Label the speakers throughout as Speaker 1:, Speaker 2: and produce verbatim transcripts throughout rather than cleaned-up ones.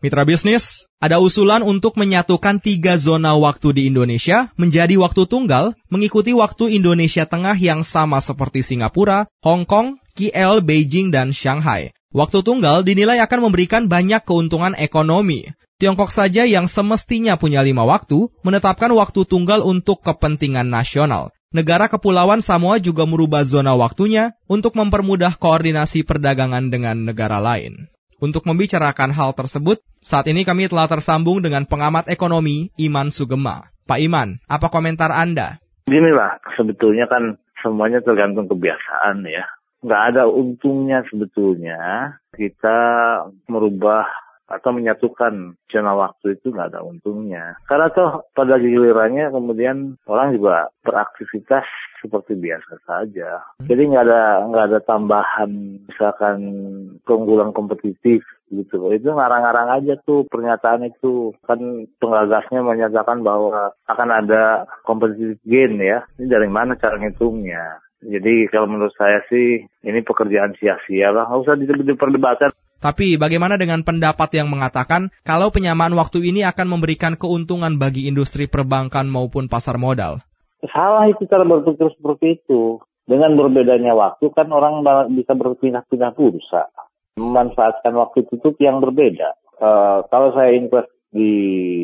Speaker 1: Mitra bisnis, ada usulan untuk menyatukan tiga zona waktu di Indonesia menjadi waktu tunggal mengikuti waktu Indonesia Tengah yang sama seperti Singapura, Hong Kong, K L, Beijing, dan Shanghai. Waktu tunggal dinilai akan memberikan banyak keuntungan ekonomi. Tiongkok saja yang semestinya punya lima waktu, menetapkan waktu tunggal untuk kepentingan nasional. Negara Kepulauan Samoa juga merubah zona waktunya untuk mempermudah koordinasi perdagangan dengan negara lain. Untuk membicarakan hal tersebut, saat ini kami telah tersambung dengan pengamat ekonomi Iman Sugema. Pak Iman, apa komentar Anda?
Speaker 2: Gini lah, sebetulnya kan semuanya tergantung kebiasaan ya. Nggak ada untungnya sebetulnya kita merubah atau menyatukan zona waktu itu nggak ada untungnya. Karena toh pada gilirannya kemudian orang juga beraktivitas seperti biasa saja. Jadi nggak ada nggak ada tambahan misalkan keunggulan kompetitif gitu. Itu ngarang-ngarang aja tuh pernyataan itu. Kan penggagasnya menyatakan bahwa akan ada competitive gain ya. Ini dari mana cara ngitungnya? Jadi kalau menurut saya sih ini pekerjaan sia-sia lah. Nggak usah diperdebatkan.
Speaker 1: Tapi bagaimana dengan pendapat yang mengatakan kalau penyamaan waktu ini akan memberikan keuntungan bagi industri perbankan maupun pasar modal?
Speaker 2: Salah itu cara berpikir seperti itu. Dengan berbedanya waktu kan orang bisa berpindah-pindah bursa. Memanfaatkan waktu tutup yang berbeda. Uh, kalau saya invest di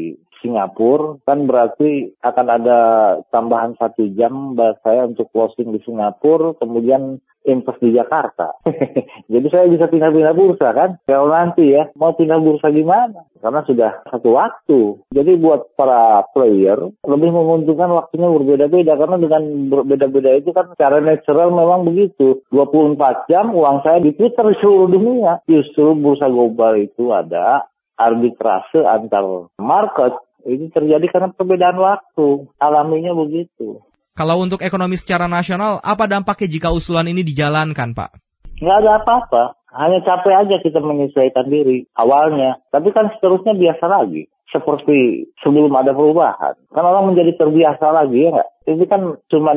Speaker 2: Singapura kan berarti akan ada tambahan satu jam buat saya untuk closing di Singapura, kemudian invest di Jakarta. Jadi saya bisa pindah-pindah bursa kan. Kalau nanti ya mau pindah bursa gimana? Karena sudah satu waktu. Jadi buat para player lebih menguntungkan waktunya berbeda-beda karena dengan berbeda-beda itu kan secara natural memang begitu. dua puluh empat jam uang saya diputar di seluruh dunia. Justru bursa global itu ada arbitrase antar market. Ini terjadi karena perbedaan waktu. Alaminya begitu.
Speaker 1: Kalau untuk ekonomi secara nasional, apa dampaknya jika usulan ini dijalankan, Pak?
Speaker 2: Nggak ada apa-apa. Hanya capek aja kita menyesuaikan diri awalnya. Tapi kan seterusnya biasa lagi. Seperti sebelum ada perubahan. Kan orang menjadi terbiasa lagi, ya nggak? Ini kan cuma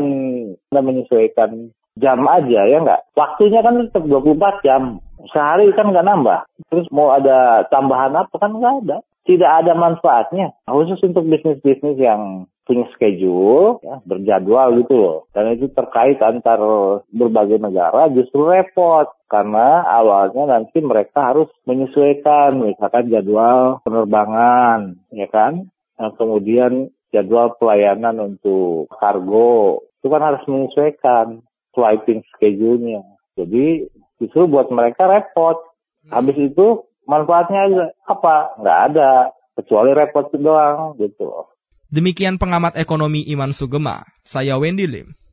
Speaker 2: menyesuaikan jam aja, ya nggak? Waktunya kan tetap dua puluh empat jam. Sehari kan nggak nambah. Terus mau ada tambahan apa kan nggak ada. Tidak ada manfaatnya. Khusus untuk bisnis-bisnis yang punya schedule, ya, berjadwal gitu loh. Dan itu terkait antar berbagai negara justru repot. Karena awalnya nanti mereka harus menyesuaikan. Misalkan jadwal penerbangan, ya kan? Nah, kemudian jadwal pelayanan untuk kargo. Itu kan harus menyesuaikan flighting schedule-nya. Jadi justru buat mereka repot. Habis itu manfaatnya apa? Nggak ada. Kecuali repot doang gitu.
Speaker 1: Demikian pengamat ekonomi Iman Sugema. Saya Wendy Lim.